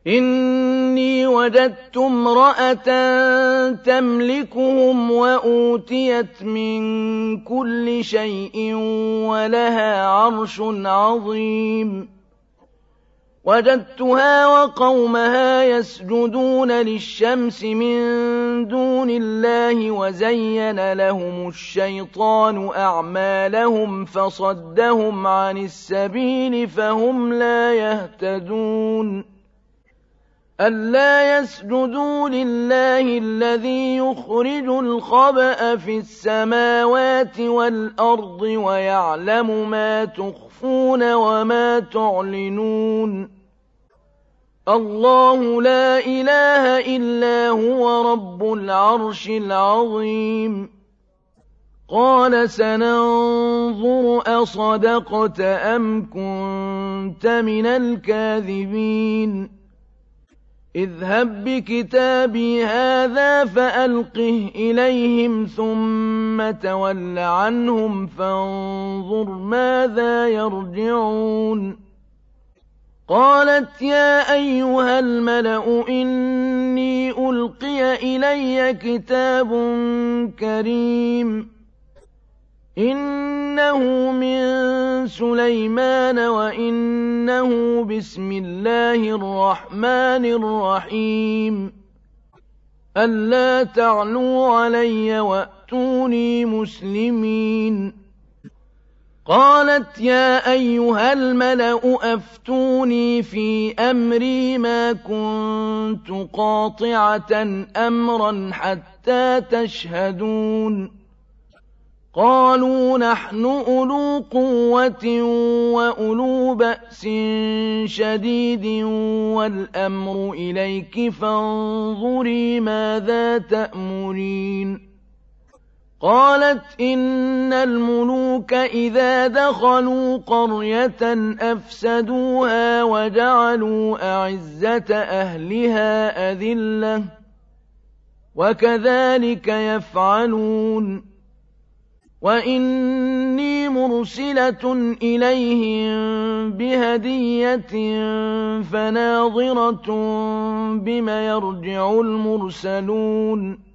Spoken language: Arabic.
إني وجدت امرأة تملكهم وأوتيت من كل شيء ولها عرش عظيم وجدتها وقومها يسجدون للشمس من دون الله وزين لهم الشيطان أعمالهم فصدهم عن السبيل فهم لا يهتدون ألا يسجدوا لله الذي يخرج الخبأ في السماوات والأرض ويعلم ما تخفون وما تعلنون الله لا إله إلا هو رب العرش العظيم قال سننظر أصدقت أم كنت من الكاذبين اذهب بكتابي هذا فألقه إليهم ثم تول عنهم فانظر ماذا يرجعون قالت يا أيها الملأ إني ألقي إلي كتاب كريم إنه من سليمان وإنه بسم الله الرحمن الرحيم ألا تعلوا علي وأتوني مسلمين قالت يا أيها الملأ أفتوني في أمري ما كنت قاطعة أمرا حتى تشهدون قالوا نحن أولو قوة وأولو بأس شديد والأمر إليك فانظري ماذا تأمرين قالت إن الملوك إذا دخلوا قرية أفسدوها وجعلوا أعزة أهلها أذلة وكذلك يفعلون وإني مرسلة إليهم بهدية فناظرة بم يرجع المرسلون